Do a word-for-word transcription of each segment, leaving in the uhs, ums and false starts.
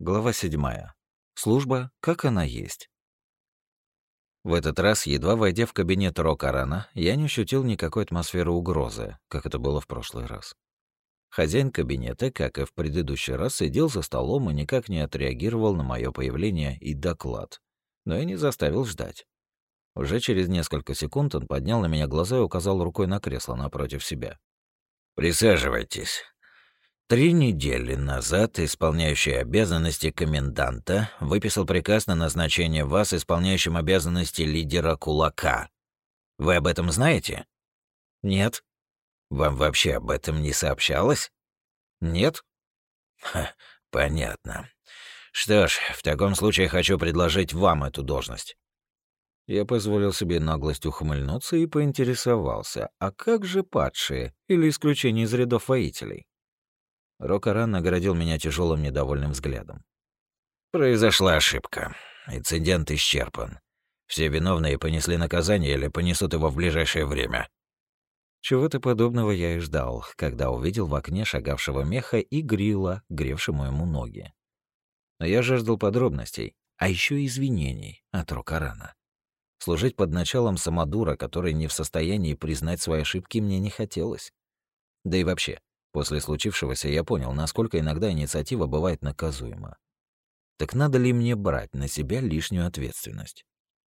Глава седьмая. Служба, как она есть. В этот раз, едва войдя в кабинет Рокарана, я не ощутил никакой атмосферы угрозы, как это было в прошлый раз. Хозяин кабинета, как и в предыдущий раз, сидел за столом и никак не отреагировал на мое появление и доклад, но и не заставил ждать. Уже через несколько секунд он поднял на меня глаза и указал рукой на кресло напротив себя. «Присаживайтесь. Три недели назад исполняющий обязанности коменданта выписал приказ на назначение вас исполняющим обязанности лидера кулака. Вы об этом знаете? Нет. Вам вообще об этом не сообщалось? Нет. Ха, понятно. Что ж, в таком случае хочу предложить вам эту должность. Я позволил себе наглость ухмыльнуться и поинтересовался, а как же падшие или исключение из рядов воителей? Рокаран наградил меня тяжелым недовольным взглядом. Произошла ошибка. Инцидент исчерпан. Все виновные понесли наказание или понесут его в ближайшее время. Чего-то подобного я и ждал, когда увидел в окне шагавшего меха и грила, гревшему ему ноги. Но я жаждал подробностей, а еще извинений от Рокарана. Служить под началом самодура, который не в состоянии признать свои ошибки, мне не хотелось. Да и вообще, после случившегося я понял, насколько иногда инициатива бывает наказуема. Так надо ли мне брать на себя лишнюю ответственность?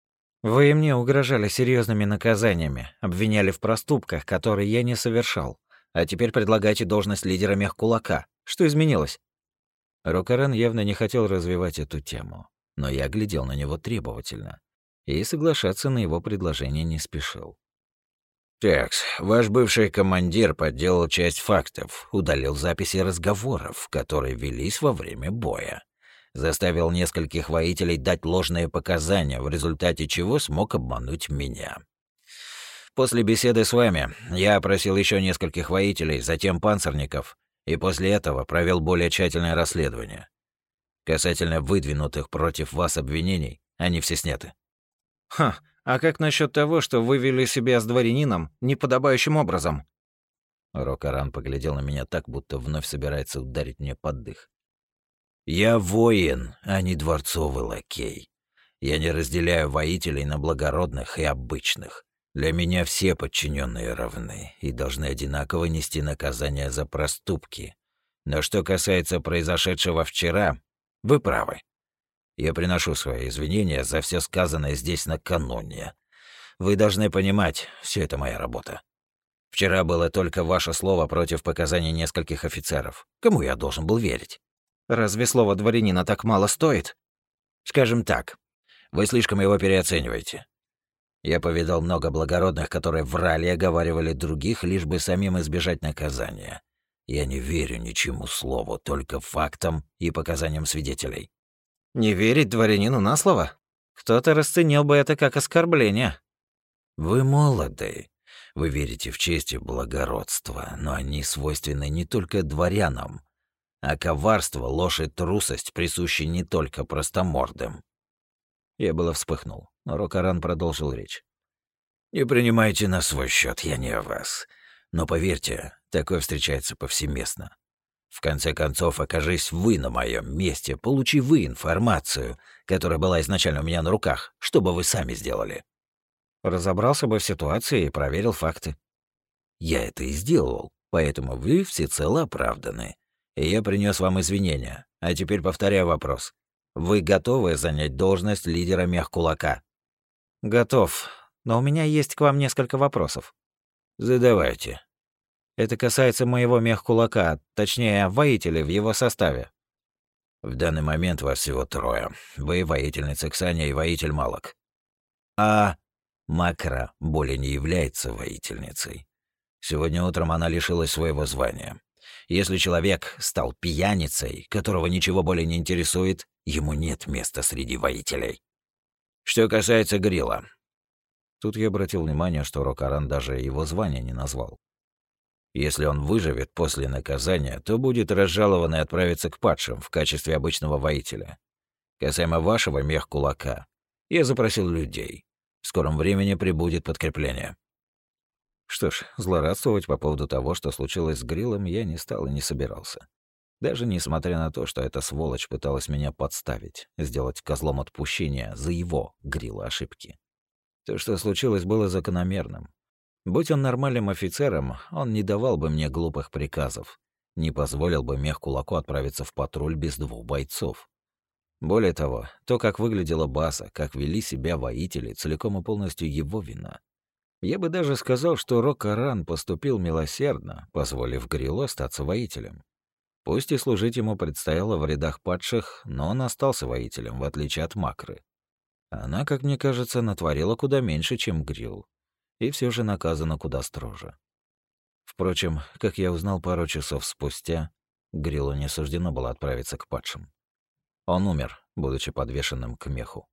Вы мне угрожали серьезными наказаниями, обвиняли в проступках, которые я не совершал, а теперь предлагаете должность лидера мехкулака. Что изменилось? Рокаран явно не хотел развивать эту тему, но я глядел на него требовательно и соглашаться на его предложение не спешил. «Текс, ваш бывший командир подделал часть фактов, удалил записи разговоров, которые велись во время боя. Заставил нескольких воителей дать ложные показания, в результате чего смог обмануть меня. После беседы с вами я опросил еще нескольких воителей, затем панцирников, и после этого провел более тщательное расследование. Касательно выдвинутых против вас обвинений, они все сняты». «Ха, а как насчет того, что вы вели себя с дворянином неподобающим образом?» Рокаран поглядел на меня так, будто вновь собирается ударить мне под дых. «Я воин, а не дворцовый лакей. Я не разделяю воителей на благородных и обычных. Для меня все подчиненные равны и должны одинаково нести наказание за проступки. Но что касается произошедшего вчера, вы правы. Я приношу свои извинения за все сказанное здесь накануне. Вы должны понимать, все это моя работа. Вчера было только ваше слово против показаний нескольких офицеров. Кому я должен был верить? Разве слово дворянина так мало стоит? Скажем так, вы слишком его переоцениваете. Я повидал много благородных, которые врали и оговаривали других, лишь бы самим избежать наказания. Я не верю ничему слову, только фактам и показаниям свидетелей. Не верить дворянину на слово? Кто-то расценил бы это как оскорбление. Вы молоды. Вы верите в честь и благородство, но они свойственны не только дворянам. А коварство, ложь и трусость присущи не только простомордым. Я было вспыхнул, но Рокаран продолжил речь. Не принимайте на свой счет, я не о вас. Но поверьте, такое встречается повсеместно. В конце концов, окажись вы на моем месте, получи вы информацию, которая была изначально у меня на руках, что бы вы сами сделали? Разобрался бы в ситуации и проверил факты. Я это и сделал, поэтому вы всецело оправданы. И я принес вам извинения. А теперь повторяю вопрос. Вы готовы занять должность лидера мехкулака? Готов, но у меня есть к вам несколько вопросов. Задавайте. Это касается моего мехкулака, точнее, воителей в его составе. В данный момент вас всего трое. Вы воительница Ксания и воитель Малок. А Макра более не является воительницей. Сегодня утром она лишилась своего звания. Если человек стал пьяницей, которого ничего более не интересует, ему нет места среди воителей. Что касается Грила. Тут я обратил внимание, что Рокаран даже его звание не назвал. Если он выживет после наказания, то будет разжалован и отправится к падшим в качестве обычного воителя. Касаемо вашего мехкулака, я запросил людей. В скором времени прибудет подкрепление. Что ж, злорадствовать по поводу того, что случилось с Гриллом, я не стал и не собирался. Даже несмотря на то, что эта сволочь пыталась меня подставить, сделать козлом отпущения за его грила ошибки. То, что случилось, было закономерным. Будь он нормальным офицером, он не давал бы мне глупых приказов, не позволил бы мех-кулаку отправиться в патруль без двух бойцов. Более того, то, как выглядела база, как вели себя воители, целиком и полностью его вина. Я бы даже сказал, что Рок-Аран поступил милосердно, позволив Грилу остаться воителем. Пусть и служить ему предстояло в рядах падших, но он остался воителем, в отличие от Макры. Она, как мне кажется, натворила куда меньше, чем Грил, и все же наказана куда строже. Впрочем, как я узнал пару часов спустя, Грилу не суждено было отправиться к падшим. Он умер, будучи подвешенным к меху.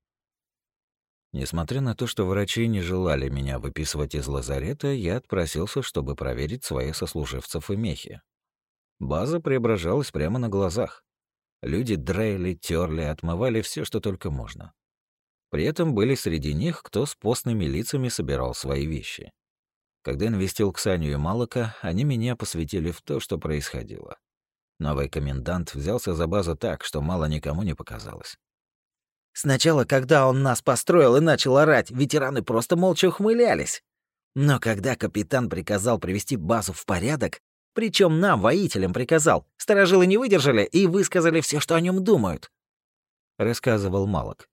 Несмотря на то, что врачи не желали меня выписывать из лазарета, я отпросился, чтобы проверить своих сослуживцев и мехи. База преображалась прямо на глазах. Люди драили, терли, отмывали все, что только можно. При этом были среди них, кто с постными лицами собирал свои вещи. Когда навестил Ксанию и Малака, они меня посвятили в то, что происходило. Новый комендант взялся за базу так, что мало никому не показалось. Сначала, когда он нас построил и начал орать, ветераны просто молча ухмылялись. Но когда капитан приказал привести базу в порядок, причем нам, воителям, приказал, старожилы не выдержали и высказали все, что о нем думают. Рассказывал Малак.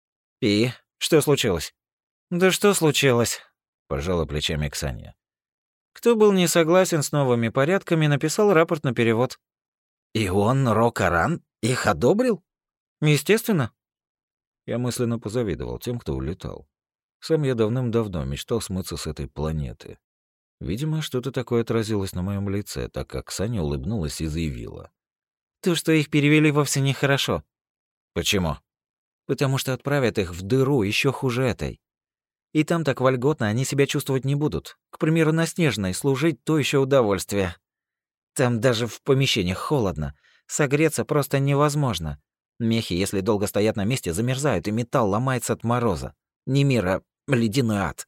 И что случилось? Да что случилось? Пожала плечами Ксания. Кто был не согласен с новыми порядками, написал рапорт на перевод. И он, Рок-Аран, их одобрил? Естественно. Я мысленно позавидовал тем, кто улетал. Сам я давным-давно мечтал смыться с этой планеты. Видимо, что-то такое отразилось на моем лице, так как Саня улыбнулась и заявила. То, что их перевели, вовсе нехорошо. Почему? Потому что отправят их в дыру еще хуже этой. И там так вольготно они себя чувствовать не будут. К примеру, на Снежной служить — то еще удовольствие. Там даже в помещениях холодно. Согреться просто невозможно. Мехи, если долго стоят на месте, замерзают, и металл ломается от мороза. Не мир, а ледяной ад.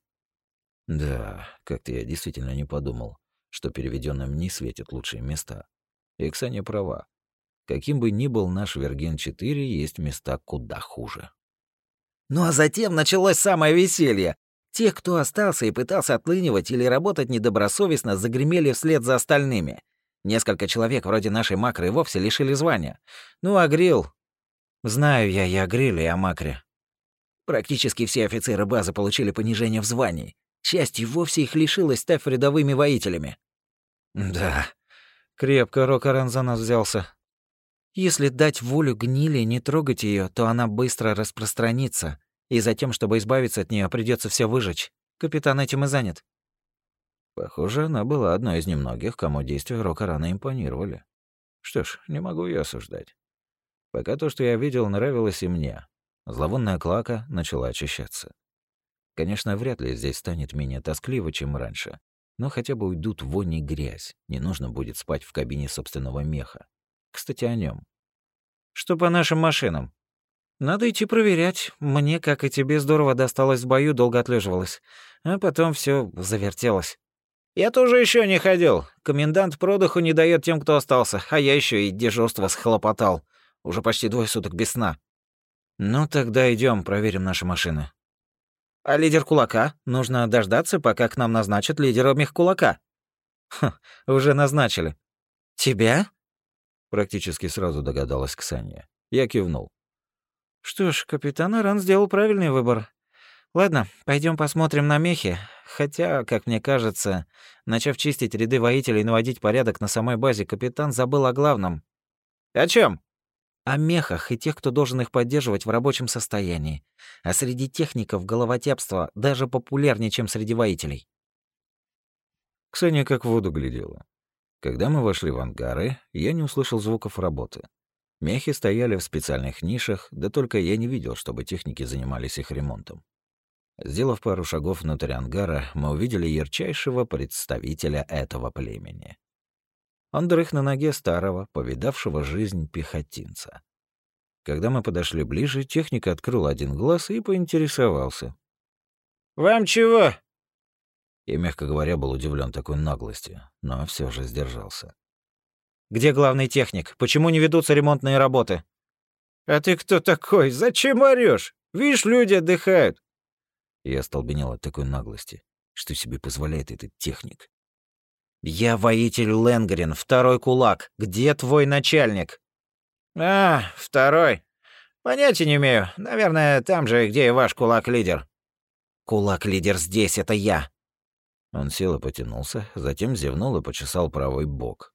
Да, как-то я действительно не подумал, что переведенным не светят лучшие места. И Ксания права. Каким бы ни был наш Верген-четыре, есть места куда хуже. Ну а затем началось самое веселье. Те, кто остался и пытался отлынивать или работать недобросовестно, загремели вслед за остальными. Несколько человек вроде нашей Макры и вовсе лишили звания. Ну а Грил... Знаю я и о Гриле, и о Макре. Практически все офицеры базы получили понижение в звании. Часть и вовсе их лишилась, став рядовыми воителями. Да, крепко Рок-Аран за нас взялся. Если дать волю гнили и не трогать ее, то она быстро распространится, и затем, чтобы избавиться от нее, придется все выжечь. Капитан этим и занят. Похоже, она была одной из немногих, кому действия Рок-Арана импонировали. Что ж, не могу ее осуждать. Пока то, что я видел, нравилось и мне. Зловонная клака начала очищаться. Конечно, вряд ли здесь станет менее тоскливо, чем раньше, но хотя бы уйдут вонь и грязь, не нужно будет спать в кабине собственного меха. Кстати, о нем. Что по нашим машинам? Надо идти проверять. Мне, как и тебе, здорово досталось в бою, долго отлеживалась. А потом все завертелось. Я тоже еще не ходил. Комендант продыху не дает тем, кто остался, а я еще и дежурство схлопотал. Уже почти двое суток без сна. Ну тогда идем, проверим наши машины. А лидер кулака? Нужно дождаться, пока к нам назначат лидера мех-кулака. Ха, уже назначили. Тебя? Практически сразу догадалась Ксания. Я кивнул. Что ж, капитан Аран сделал правильный выбор. Ладно, пойдем посмотрим на мехи. Хотя, как мне кажется, начав чистить ряды воителей и наводить порядок на самой базе, капитан забыл о главном. О чем? О мехах и тех, кто должен их поддерживать в рабочем состоянии. А среди техников головотяпство даже популярнее, чем среди воителей. Ксения как в воду глядела. Когда мы вошли в ангары, я не услышал звуков работы. Мехи стояли в специальных нишах, да только я не видел, чтобы техники занимались их ремонтом. Сделав пару шагов внутрь ангара, мы увидели ярчайшего представителя этого племени. Он дрых на ноге старого, повидавшего жизнь пехотинца. Когда мы подошли ближе, техник открыл один глаз и поинтересовался. «Вам чего?» Я, мягко говоря, был удивлен такой наглостью, но все же сдержался. Где главный техник? Почему не ведутся ремонтные работы?» «А ты кто такой? Зачем орёшь? Видишь, люди отдыхают». Я остолбенел от такой наглости. Что себе позволяет этот техник? «Я воитель Лэнгрен, второй кулак. Где твой начальник?» «А, второй. Понятия не имею. Наверное, там же, где и ваш кулак-лидер». «Кулак-лидер здесь, это я». Он сел и потянулся, затем зевнул и почесал правый бок.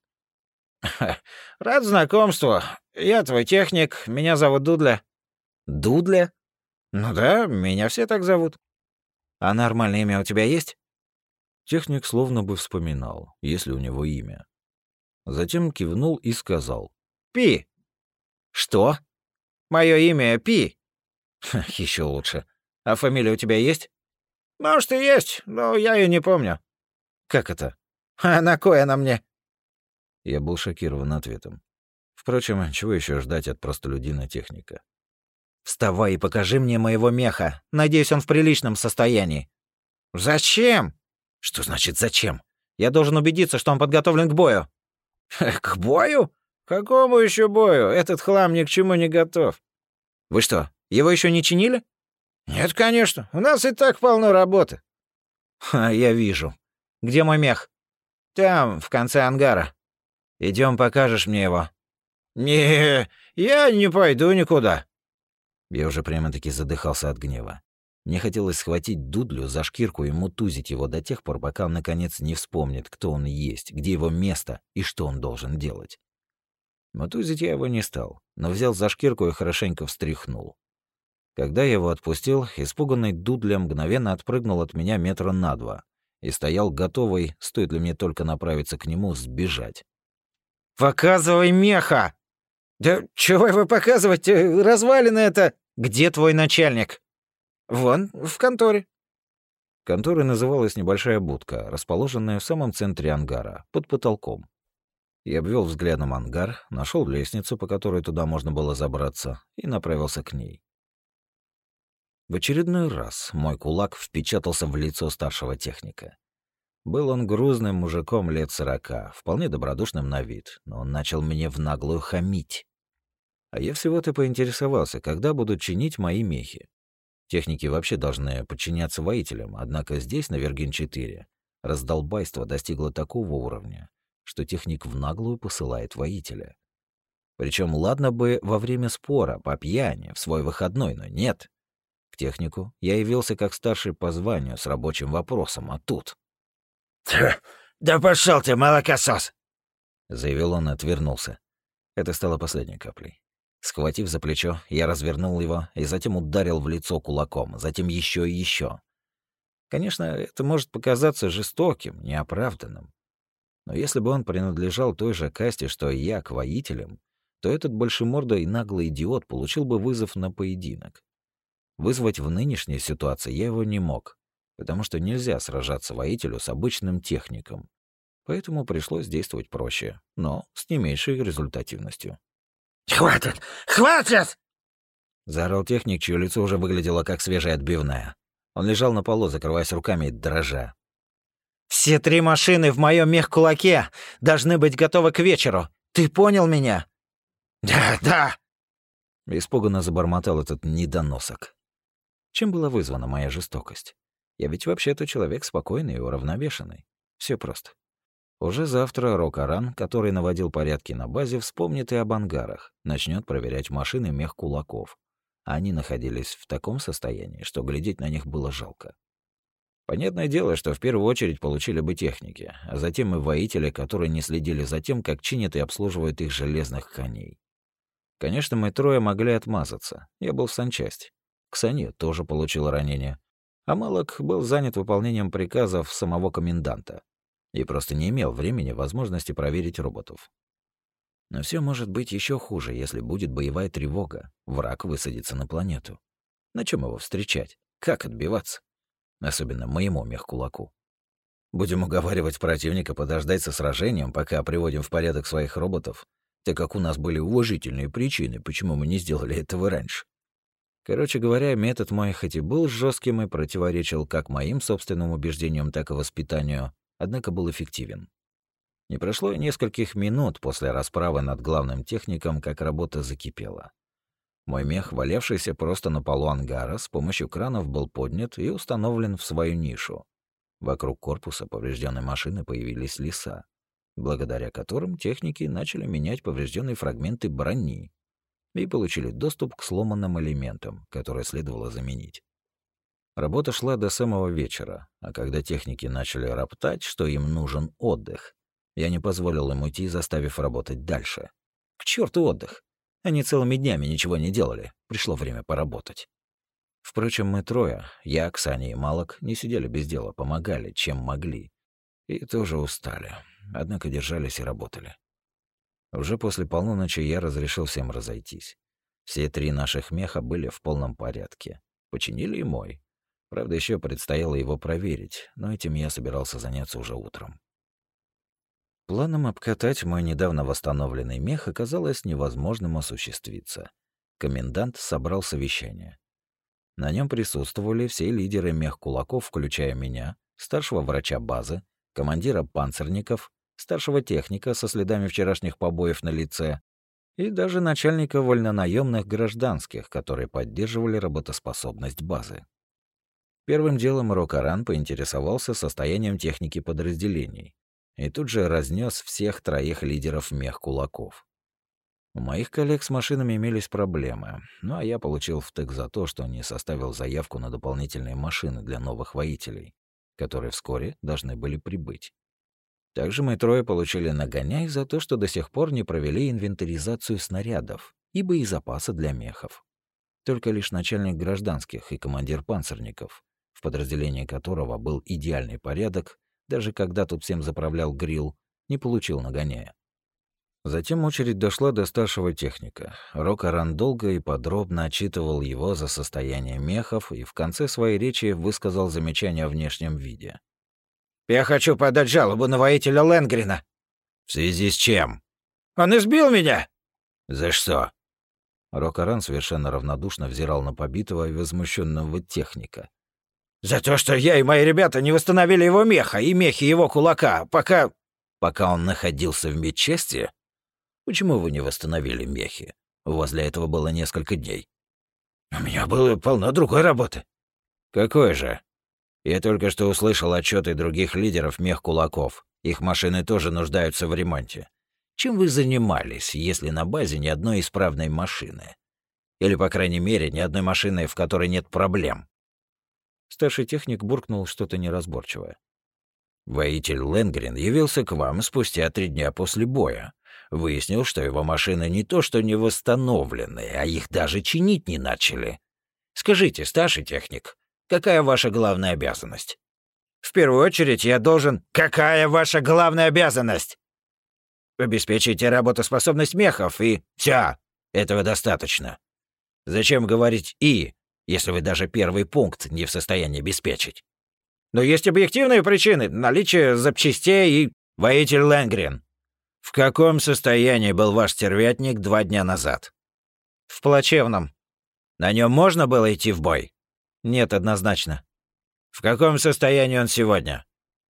«Рад знакомству. Я твой техник. Меня зовут Дудля». «Дудля?» «Ну да, меня все так зовут». «А нормальное имя у тебя есть?» Техник словно бы вспоминал, есть ли у него имя. Затем кивнул и сказал. «Пи». «Что?» «Мое имя Пи». Еще лучше. А фамилия у тебя есть?» «Может, и есть, но я ее не помню». «Как это? А на кой она мне?» Я был шокирован ответом. Впрочем, чего еще ждать от простолюдина-техника? «Вставай и покажи мне моего меха. Надеюсь, он в приличном состоянии». «Зачем?» «Что значит «зачем»? Я должен убедиться, что он подготовлен к бою». «К бою? Какому еще бою? Этот хлам ни к чему не готов». «Вы что, его еще не чинили?» «Нет, конечно. У нас и так полно работы». «Ха, я вижу. Где мой мех?» «Там, в конце ангара». Идем, покажешь мне его». «Не, я не пойду никуда». Я уже прямо-таки задыхался от гнева. Мне хотелось схватить Дудлю за шкирку и мутузить его до тех пор, пока он наконец не вспомнит, кто он есть, где его место и что он должен делать. Мутузить я его не стал, но взял за шкирку и хорошенько встряхнул. Когда я его отпустил, испуганный Дудля мгновенно отпрыгнул от меня метра на два и стоял готовый, стоит ли мне только направиться к нему, сбежать. «Показывай меха!» «Да чего его показывать? Развалины это!» «Где твой начальник?» «Вон, в конторе». Конторой называлась небольшая будка, расположенная в самом центре ангара, под потолком. Я обвел взглядом ангар, нашел лестницу, по которой туда можно было забраться, и направился к ней. В очередной раз мой кулак впечатался в лицо старшего техника. Был он грузным мужиком лет сорока, вполне добродушным на вид, но он начал мне в наглую хамить. А я всего-то поинтересовался, когда будут чинить мои мехи. Техники вообще должны подчиняться воителям, однако здесь, на Верген-четыре, раздолбайство достигло такого уровня, что техник в наглую посылает воителя. Причем ладно бы во время спора, по пьяни, в свой выходной, но нет. К технику я явился как старший по званию с рабочим вопросом, а тут... «Да пошел ты, молокосос!» — заявил он и отвернулся. Это стало последней каплей. Схватив за плечо, я развернул его и затем ударил в лицо кулаком, затем еще и еще. Конечно, это может показаться жестоким, неоправданным. Но если бы он принадлежал той же касте, что и я, к воителям, то этот большемордый наглый идиот получил бы вызов на поединок. Вызвать в нынешней ситуации я его не мог, потому что нельзя сражаться воителю с обычным техником. Поэтому пришлось действовать проще, но с не меньшей результативностью. «Хватит! Хватит!» — заорал техник, чье лицо уже выглядело как свежая отбивная. Он лежал на полу, закрываясь руками и дрожа. «Все три машины в моем мех-кулаке должны быть готовы к вечеру. Ты понял меня?» «Да, да!» — испуганно забормотал этот недоносок. Чем была вызвана моя жестокость? Я ведь вообще-то человек спокойный и уравновешенный. Все просто. Уже завтра Рокаран, который наводил порядки на базе, вспомнит и об ангарах, начнет проверять машины мех-кулаков. А они находились в таком состоянии, что глядеть на них было жалко. Понятное дело, что в первую очередь получили бы техники, а затем и воители, которые не следили за тем, как чинят и обслуживают их железных коней. Конечно, мы трое могли отмазаться. Я был в санчасти. Ксания тоже получила ранение. А Малок был занят выполнением приказов самого коменданта и просто не имел времени, возможности проверить роботов. Но все может быть еще хуже, если будет боевая тревога, враг высадится на планету. На чем его встречать? Как отбиваться? Особенно моему мех-кулаку. Будем уговаривать противника подождать со сражением, пока приводим в порядок своих роботов, так как у нас были уважительные причины, почему мы не сделали этого раньше. Короче говоря, метод мой хоть и был жестким и противоречил как моим собственным убеждениям, так и воспитанию, однако был эффективен. Не прошло и нескольких минут после расправы над главным техником, как работа закипела. Мой мех, валявшийся просто на полу ангара, с помощью кранов был поднят и установлен в свою нишу. Вокруг корпуса поврежденной машины появились леса, благодаря которым техники начали менять поврежденные фрагменты брони и получили доступ к сломанным элементам, которые следовало заменить. Работа шла до самого вечера, а когда техники начали роптать, что им нужен отдых, я не позволил им уйти, заставив работать дальше. К черту отдых! Они целыми днями ничего не делали. Пришло время поработать. Впрочем, мы трое, я, Ксания и Малок, не сидели без дела, помогали, чем могли. И тоже устали. Однако держались и работали. Уже после полуночи я разрешил всем разойтись. Все три наших меха были в полном порядке. Починили и мой. Правда, еще предстояло его проверить, но этим я собирался заняться уже утром. Планом обкатать мой недавно восстановленный мех оказалось невозможным осуществиться. Комендант собрал совещание. На нем присутствовали все лидеры мех-кулаков, включая меня, старшего врача базы, командира панцирников, старшего техника со следами вчерашних побоев на лице и даже начальника вольнонаемных гражданских, которые поддерживали работоспособность базы. Первым делом Рокаран поинтересовался состоянием техники подразделений и тут же разнес всех троих лидеров мех-кулаков. У моих коллег с машинами имелись проблемы, ну а я получил втык за то, что не составил заявку на дополнительные машины для новых воителей, которые вскоре должны были прибыть. Также мы трое получили нагоняй за то, что до сих пор не провели инвентаризацию снарядов и боезапаса для мехов. Только лишь начальник гражданских и командир панцирников, в подразделении которого был идеальный порядок, даже когда тут всем заправлял Грилл, не получил нагоняя. Затем очередь дошла до старшего техника. Рокаран долго и подробно отчитывал его за состояние мехов и в конце своей речи высказал замечание о внешнем виде. «Я хочу подать жалобу на воителя Ленгрена». «В связи с чем?» «Он избил меня!» «За что?» Рокаран совершенно равнодушно взирал на побитого и возмущенного техника. «За то, что я и мои ребята не восстановили его меха и мехи его кулака, пока...» «Пока он находился в медчасти? Почему вы не восстановили мехи? У вас для этого было несколько дней». «У меня было полно другой работы». «Какой же?» «Я только что услышал отчеты других лидеров мех-кулаков. Их машины тоже нуждаются в ремонте. Чем вы занимались, если на базе ни одной исправной машины? Или, по крайней мере, ни одной машины, в которой нет проблем?» Старший техник буркнул что-то неразборчивое. «Воитель Ленгрен явился к вам спустя три дня после боя. Выяснил, что его машины не то что не восстановлены, а их даже чинить не начали. Скажите, старший техник, какая ваша главная обязанность?» «В первую очередь я должен...» «Какая ваша главная обязанность?» «Обеспечите работоспособность мехов и...» «Всё, этого достаточно. Зачем говорить «и», если вы даже первый пункт не в состоянии обеспечить?» «Но есть объективные причины. Наличие запчастей и...» «Воитель Ленгрен, в каком состоянии был ваш стервятник два дня назад?» «В плачевном». «На нем можно было идти в бой?» «Нет, однозначно». «В каком состоянии он сегодня?»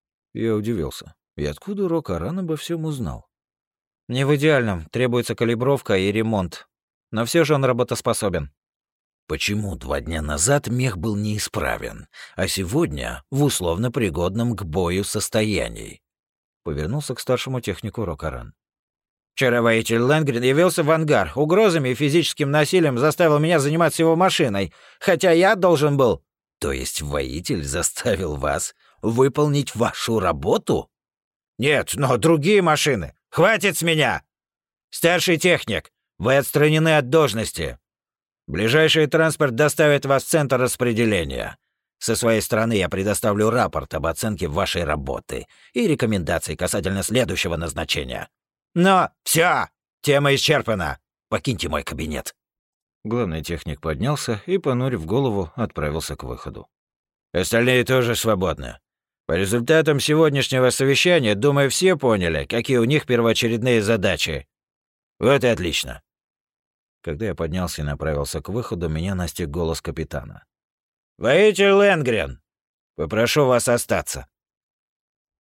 Я удивился. И откуда Рокаран обо всем узнал? «Не в идеальном. Требуется калибровка и ремонт. Но все же он работоспособен». «Почему два дня назад мех был неисправен, а сегодня в условно пригодном к бою состоянии?» Повернулся к старшему технику Рокаран. «Вчера воитель Ленгрен явился в ангар. Угрозами и физическим насилием заставил меня заниматься его машиной, хотя я должен был...» «То есть воитель заставил вас выполнить вашу работу?» «Нет, но другие машины. Хватит с меня! Старший техник, вы отстранены от должности. Ближайший транспорт доставит вас в центр распределения. Со своей стороны я предоставлю рапорт об оценке вашей работы и рекомендации касательно следующего назначения. Но все, тема исчерпана. Покиньте мой кабинет». Главный техник поднялся и, понурив голову, отправился к выходу. «Остальные тоже свободны. По результатам сегодняшнего совещания, думаю, все поняли, какие у них первоочередные задачи. Вот и отлично». Когда я поднялся и направился к выходу, меня настиг голос капитана. «Воитель Ленгрен, попрошу вас остаться».